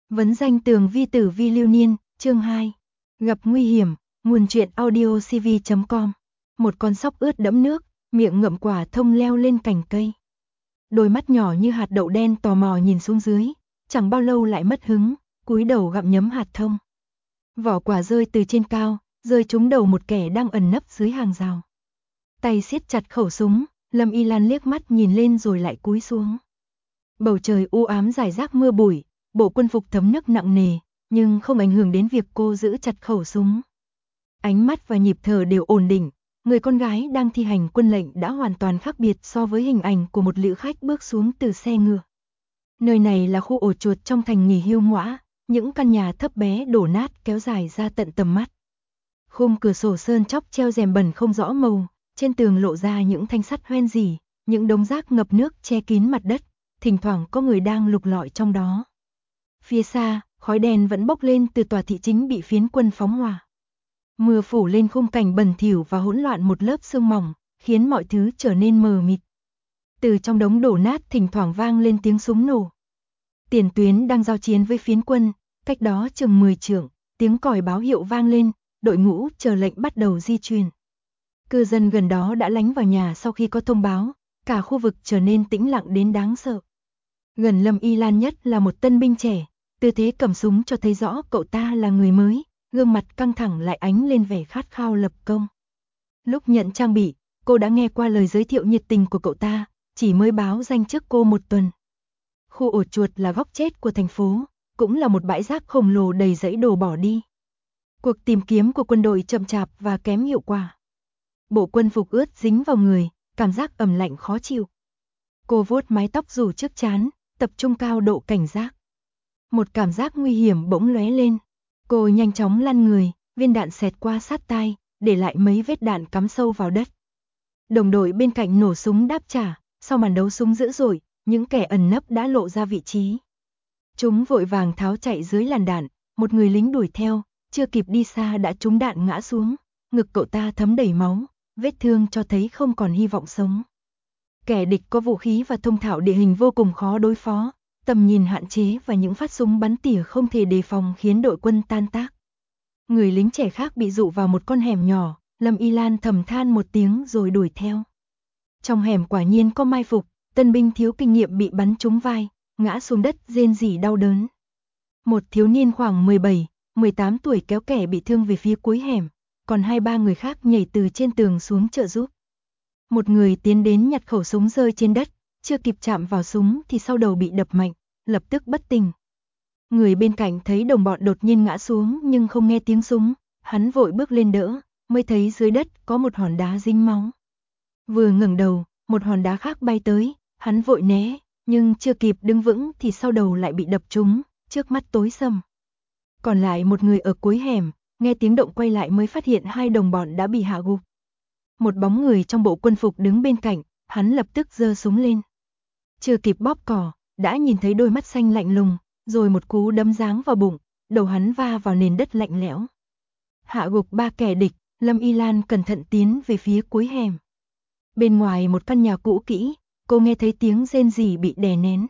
Vấn danh tường vi tử vi lưu niên, chương 2. Gặp nguy hiểm, nguồn truyện audio cv.com. Một con sóc ướt đẫm nước, miệng ngậm quả thông leo lên cành cây. Đôi mắt nhỏ như hạt đậu đen tò mò nhìn xuống dưới, chẳng bao lâu lại mất hứng, cúi đầu gặm nhấm hạt thông. Vỏ quả rơi từ trên cao, rơi trúng đầu một kẻ đang ẩn nấp dưới hàng rào. Tay siết chặt khẩu súng, Lâm Y Lan liếc mắt nhìn lên rồi lại cúi xuống. Bầu trời u ám rải rác mưa bụi, bộ quân phục thấm nước nặng nề, nhưng không ảnh hưởng đến việc cô giữ chặt khẩu súng. Ánh mắt và nhịp thở đều ổn định, người con gái đang thi hành quân lệnh đã hoàn toàn khác biệt so với hình ảnh của một lữ khách bước xuống từ xe ngựa. Nơi này là khu ổ chuột trong thành nghỉ hưu ngõa, những căn nhà thấp bé đổ nát kéo dài ra tận tầm mắt. Khung cửa sổ sơn chóc treo rèm bẩn không rõ màu, trên tường lộ ra những thanh sắt hoen rỉ, những đống rác ngập nước che kín mặt đất, thỉnh thoảng có người đang lục lọi trong đó. Phía xa, khói đen vẫn bốc lên từ tòa thị chính bị phiến quân phóng hỏa. Mưa phủ lên khung cảnh bẩn thỉu và hỗn loạn một lớp sương mỏng, khiến mọi thứ trở nên mờ mịt. Từ trong đống đổ nát thỉnh thoảng vang lên tiếng súng nổ. Tiền tuyến đang giao chiến với phiến quân, cách đó chừng 10 trượng, tiếng còi báo hiệu vang lên, đội ngũ chờ lệnh bắt đầu di chuyển. Cư dân gần đó đã lánh vào nhà sau khi có thông báo, cả khu vực trở nên tĩnh lặng đến đáng sợ. Gần Lâm Y Lan nhất là một tân binh trẻ, tư thế cầm súng cho thấy rõ cậu ta là người mới, gương mặt căng thẳng lại ánh lên vẻ khát khao lập công. Lúc nhận trang bị, cô đã nghe qua lời giới thiệu nhiệt tình của cậu ta, chỉ mới báo danh trước cô một tuần. Khu ổ chuột là góc chết của thành phố, cũng là một bãi rác khổng lồ đầy rẫy đồ bỏ đi. Cuộc tìm kiếm của quân đội chậm chạp và kém hiệu quả. Bộ quân phục ướt dính vào người, cảm giác ẩm lạnh khó chịu. Cô vuốt mái tóc rủ trước trán, tập trung cao độ cảnh giác. Một cảm giác nguy hiểm bỗng lóe lên. Cô nhanh chóng lăn người, viên đạn xẹt qua sát tai, để lại mấy vết đạn cắm sâu vào đất. Đồng đội bên cạnh nổ súng đáp trả, sau màn đấu súng dữ dội, những kẻ ẩn nấp đã lộ ra vị trí. Chúng vội vàng tháo chạy dưới làn đạn, một người lính đuổi theo, chưa kịp đi xa đã trúng đạn ngã xuống, ngực cậu ta thấm đầy máu, vết thương cho thấy không còn hy vọng sống. Kẻ địch có vũ khí và thông thạo địa hình vô cùng khó đối phó, tầm nhìn hạn chế và những phát súng bắn tỉa không thể đề phòng khiến đội quân tan tác. Người lính trẻ khác bị dụ vào một con hẻm nhỏ, Lâm Y Lan thầm than một tiếng rồi đuổi theo. Trong hẻm quả nhiên có mai phục, tân binh thiếu kinh nghiệm bị bắn trúng vai, ngã xuống đất rên rỉ đau đớn. Một thiếu niên khoảng 17, 18 tuổi kéo kẻ bị thương về phía cuối hẻm, còn 2-3 người khác nhảy từ trên tường xuống trợ giúp. Một người tiến đến nhặt khẩu súng rơi trên đất, chưa kịp chạm vào súng thì sau đầu bị đập mạnh, lập tức bất tỉnh. Người bên cạnh thấy đồng bọn đột nhiên ngã xuống nhưng không nghe tiếng súng, hắn vội bước lên đỡ, mới thấy dưới đất có một hòn đá dính máu. Vừa ngẩng đầu, một hòn đá khác bay tới, hắn vội né, nhưng chưa kịp đứng vững thì sau đầu lại bị đập trúng, trước mắt tối sầm. Còn lại một người ở cuối hẻm, nghe tiếng động quay lại mới phát hiện hai đồng bọn đã bị hạ gục. Một bóng người trong bộ quân phục đứng bên cạnh, hắn lập tức giơ súng lên. Chưa kịp bóp cò, đã nhìn thấy đôi mắt xanh lạnh lùng, rồi một cú đấm giáng vào bụng, đầu hắn va vào nền đất lạnh lẽo. Hạ gục 3 kẻ địch, Lâm Y Lan cẩn thận tiến về phía cuối hẻm. Bên ngoài một căn nhà cũ kỹ, cô nghe thấy tiếng rên rỉ bị đè nén.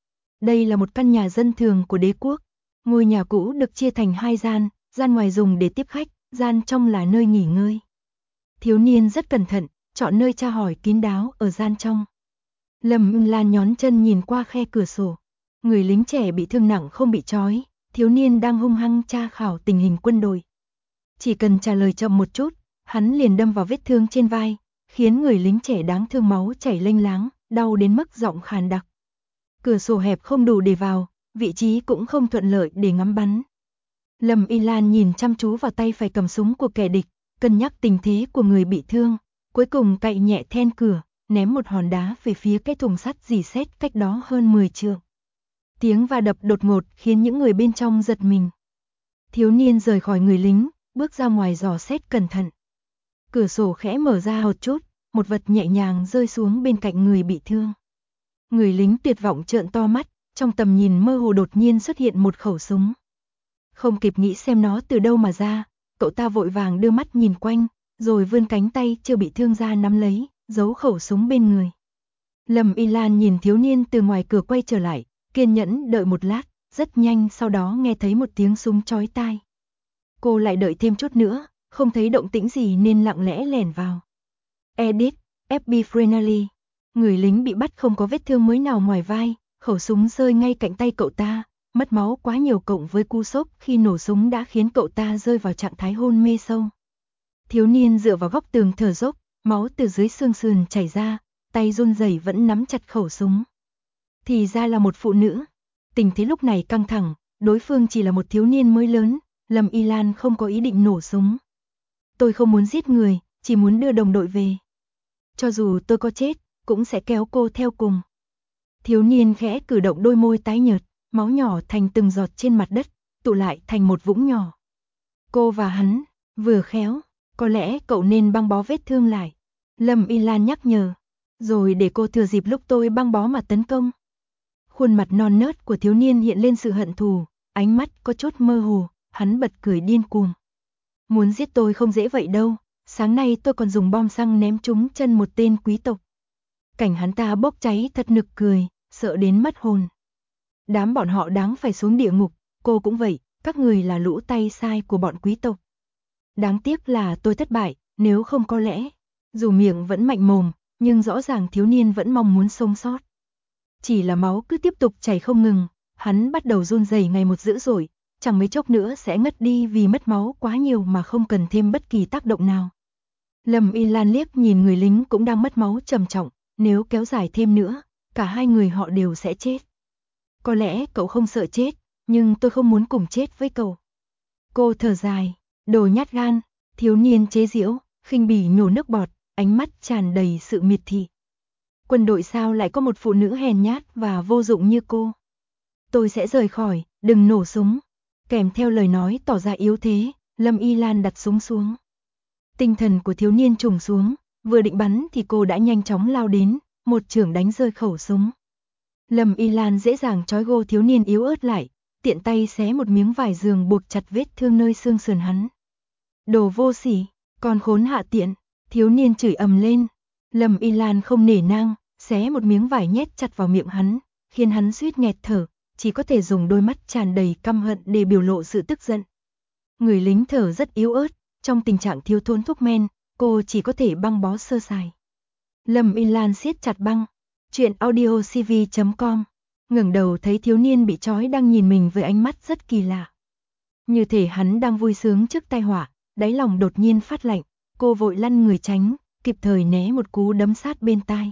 Đây là một căn nhà dân thường của đế quốc. Ngôi nhà cũ được chia thành 2 gian, gian ngoài dùng để tiếp khách, gian trong là nơi nghỉ ngơi. Thiếu niên rất cẩn thận, chọn nơi tra hỏi kín đáo ở gian trong. Lâm Y Lan nhón chân nhìn qua khe cửa sổ. Người lính trẻ bị thương nặng không bị trói, thiếu niên đang hung hăng tra khảo tình hình quân đội. Chỉ cần trả lời chậm một chút, hắn liền đâm vào vết thương trên vai, khiến người lính trẻ đáng thương máu chảy lênh láng, đau đến mức giọng khàn đặc. Cửa sổ hẹp không đủ để vào, vị trí cũng không thuận lợi để ngắm bắn. Lâm Y Lan nhìn chăm chú vào tay phải cầm súng của kẻ địch, cân nhắc tình thế của người bị thương, cuối cùng cạy nhẹ then cửa, ném một hòn đá về phía cái thùng sắt rỉ sét cách đó hơn 10 trượng. Tiếng va đập đột ngột khiến những người bên trong giật mình. Thiếu niên rời khỏi người lính, bước ra ngoài dò xét cẩn thận. Cửa sổ khẽ mở ra một chút, một vật nhẹ nhàng rơi xuống bên cạnh người bị thương. Người lính tuyệt vọng trợn to mắt, trong tầm nhìn mơ hồ đột nhiên xuất hiện một khẩu súng. Không kịp nghĩ xem nó từ đâu mà ra, cậu ta vội vàng đưa mắt nhìn quanh, rồi vươn cánh tay chưa bị thương ra nắm lấy, giấu khẩu súng bên người. Lâm Y Lan nhìn thiếu niên từ ngoài cửa quay trở lại, kiên nhẫn đợi một lát, rất nhanh sau đó nghe thấy một tiếng súng chói tai. Cô lại đợi thêm chút nữa, không thấy động tĩnh gì nên lặng lẽ lẻn vào. Edit, FB Friendly. Người lính bị bắt không có vết thương mới nào ngoài vai, khẩu súng rơi ngay cạnh tay cậu ta, mất máu quá nhiều cộng với cú sốc khi nổ súng đã khiến cậu ta rơi vào trạng thái hôn mê sâu. Thiếu niên dựa vào góc tường thở dốc, máu từ dưới xương sườn chảy ra, tay run rẩy vẫn nắm chặt khẩu súng. Thì ra là một phụ nữ. Tình thế lúc này căng thẳng, đối phương chỉ là một thiếu niên mới lớn, Lâm Y Lan không có ý định nổ súng. Tôi không muốn giết người, chỉ muốn đưa đồng đội về. Cho dù tôi có chết, cũng sẽ kéo cô theo cùng. Thiếu niên khẽ cử động đôi môi tái nhợt, máu nhỏ thành từng giọt trên mặt đất, tụ lại thành một vũng nhỏ. Cô và hắn, vừa khéo, có lẽ cậu nên băng bó vết thương lại. Lâm Y Lan nhắc nhở, rồi để cô thừa dịp lúc tôi băng bó mà tấn công. Khuôn mặt non nớt của thiếu niên hiện lên sự hận thù, ánh mắt có chút mơ hồ, hắn bật cười điên cuồng. Muốn giết tôi không dễ vậy đâu, sáng nay tôi còn dùng bom xăng ném trúng chân một tên quý tộc. Cảnh hắn ta bốc cháy thật nực cười, sợ đến mất hồn. Đám bọn họ đáng phải xuống địa ngục, cô cũng vậy, các người là lũ tay sai của bọn quý tộc. Đáng tiếc là tôi thất bại, nếu không có lẽ, dù miệng vẫn mạnh mồm, nhưng rõ ràng thiếu niên vẫn mong muốn sống sót. Chỉ là máu cứ tiếp tục chảy không ngừng, hắn bắt đầu run rẩy ngày một dữ dội, chẳng mấy chốc nữa sẽ ngất đi vì mất máu quá nhiều mà không cần thêm bất kỳ tác động nào. Lâm Y Lan liếc nhìn người lính cũng đang mất máu trầm trọng, nếu kéo dài thêm nữa, cả hai người họ đều sẽ chết. Có lẽ cậu không sợ chết, nhưng tôi không muốn cùng chết với cậu. Cô thở dài, đồ nhát gan, thiếu niên chế giễu, khinh bỉ nhổ nước bọt, ánh mắt tràn đầy sự miệt thị. Quân đội sao lại có một phụ nữ hèn nhát và vô dụng như cô? Tôi sẽ rời khỏi, đừng nổ súng. Kèm theo lời nói tỏ ra yếu thế, Lâm Y Lan đặt súng xuống. Tinh thần của thiếu niên trùng xuống, vừa định bắn thì cô đã nhanh chóng lao đến, một chưởng đánh rơi khẩu súng. Lâm Y Lan dễ dàng trói gô thiếu niên yếu ớt lại, tiện tay xé một miếng vải giường buộc chặt vết thương nơi xương sườn hắn. Đồ vô sỉ, con khốn hạ tiện, thiếu niên chửi ầm lên. Lâm Y Lan không nể nang, xé một miếng vải nhét chặt vào miệng hắn, khiến hắn suýt nghẹt thở, chỉ có thể dùng đôi mắt tràn đầy căm hận để biểu lộ sự tức giận. Người lính thở rất yếu ớt, trong tình trạng thiếu thốn thuốc men, cô chỉ có thể băng bó sơ sài. Lâm Y Lan siết chặt băng. Chuyện audiocv.com. Ngẩng đầu thấy thiếu niên bị trói đang nhìn mình với ánh mắt rất kỳ lạ. Như thể hắn đang vui sướng trước tai họa, đáy lòng đột nhiên phát lạnh, cô vội lăn người tránh, kịp thời né một cú đấm sát bên tai.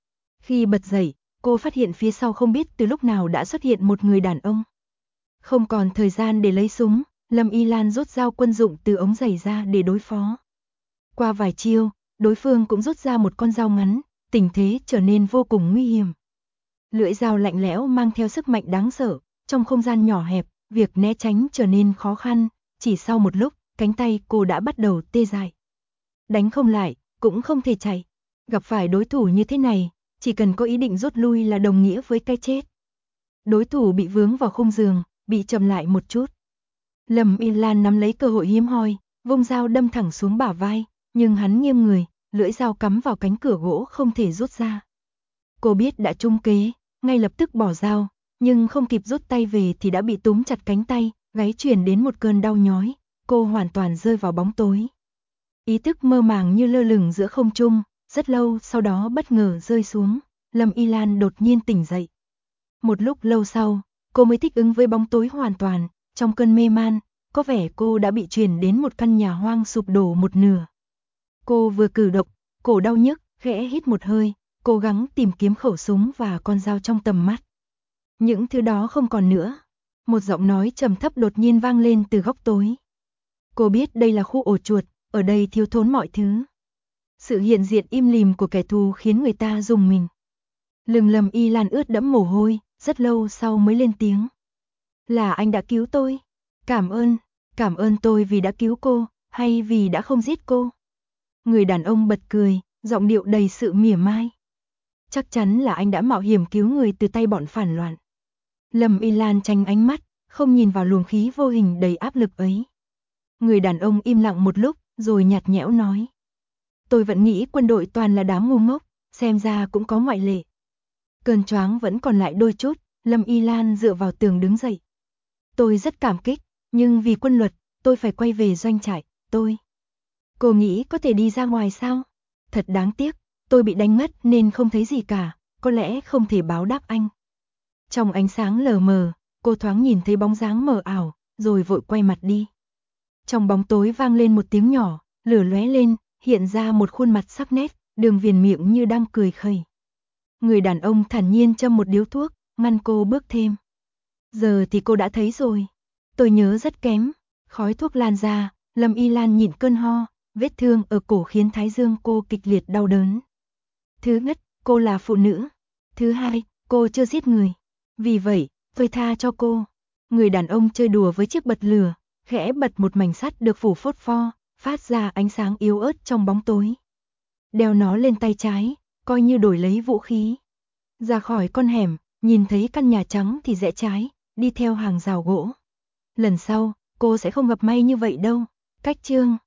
Khi bật dậy, cô phát hiện phía sau không biết từ lúc nào đã xuất hiện một người đàn ông. Không còn thời gian để lấy súng, Lâm Y Lan rút dao quân dụng từ ống giày ra để đối phó. Qua vài chiêu, đối phương cũng rút ra một con dao ngắn, tình thế trở nên vô cùng nguy hiểm. Lưỡi dao lạnh lẽo mang theo sức mạnh đáng sợ, trong không gian nhỏ hẹp, việc né tránh trở nên khó khăn, chỉ sau một lúc, cánh tay cô đã bắt đầu tê dại. Đánh không lại, cũng không thể chạy. Gặp phải đối thủ như thế này, chỉ cần có ý định rút lui là đồng nghĩa với cái chết. Đối thủ bị vướng vào khung giường, bị chậm lại một chút. Lâm Y Lan nắm lấy cơ hội hiếm hoi, vung dao đâm thẳng xuống bả vai, nhưng hắn nghiêng người, lưỡi dao cắm vào cánh cửa gỗ không thể rút ra. Cô biết đã trúng kế, ngay lập tức bỏ dao, nhưng không kịp rút tay về thì đã bị túm chặt cánh tay, gáy truyền đến một cơn đau nhói, cô hoàn toàn rơi vào bóng tối. Ý thức mơ màng như lơ lửng giữa không trung, rất lâu sau đó bất ngờ rơi xuống, Lâm Y Lan đột nhiên tỉnh dậy. Một lúc lâu sau, cô mới thích ứng với bóng tối hoàn toàn, trong cơn mê man, có vẻ cô đã bị truyền đến một căn nhà hoang sụp đổ một nửa. Cô vừa cử động, cổ đau nhức, khẽ hít một hơi, cố gắng tìm kiếm khẩu súng và con dao trong tầm mắt. Những thứ đó không còn nữa. Một giọng nói trầm thấp đột nhiên vang lên từ góc tối. Cô biết đây là khu ổ chuột, ở đây thiếu thốn mọi thứ. Sự hiện diện im lìm của kẻ thù khiến người ta rùng mình. Lưng Lâm Y Lan ướt đẫm mồ hôi, rất lâu sau mới lên tiếng. Là anh đã cứu tôi. Cảm ơn tôi vì đã cứu cô, hay vì đã không giết cô. Người đàn ông bật cười, giọng điệu đầy sự mỉa mai. Chắc chắn là anh đã mạo hiểm cứu người từ tay bọn phản loạn. Lâm Y Lan tránh ánh mắt, không nhìn vào luồng khí vô hình đầy áp lực ấy. Người đàn ông im lặng một lúc, rồi nhạt nhẽo nói. Tôi vẫn nghĩ quân đội toàn là đám ngu ngốc, xem ra cũng có ngoại lệ. Cơn choáng vẫn còn lại đôi chút, Lâm Y Lan dựa vào tường đứng dậy. Tôi rất cảm kích, nhưng vì quân luật, tôi phải quay về doanh trại, Cô nghĩ có thể đi ra ngoài sao? Thật đáng tiếc, tôi bị đánh mất nên không thấy gì cả, có lẽ không thể báo đáp anh. Trong ánh sáng lờ mờ, cô thoáng nhìn thấy bóng dáng mờ ảo, rồi vội quay mặt đi. Trong bóng tối vang lên một tiếng nhỏ, lửa lóe lên, hiện ra một khuôn mặt sắc nét, đường viền miệng như đang cười khẩy. Người đàn ông thản nhiên châm một điếu thuốc, ngăn cô bước thêm. Giờ thì cô đã thấy rồi. Tôi nhớ rất kém. Khói thuốc lan ra, Lâm Y Lan nhịn cơn ho, vết thương ở cổ khiến thái dương cô kịch liệt đau đớn. Thứ nhất, cô là phụ nữ. Thứ hai, cô chưa giết người. Vì vậy, tôi tha cho cô. Người đàn ông chơi đùa với chiếc bật lửa, khẽ bật một mảnh sắt được phủ phốt pho, phát ra ánh sáng yếu ớt trong bóng tối. Đeo nó lên tay trái, coi như đổi lấy vũ khí. Ra khỏi con hẻm, nhìn thấy căn nhà trắng thì rẽ trái, đi theo hàng rào gỗ. Lần sau, cô sẽ không gặp may như vậy đâu. Cách chương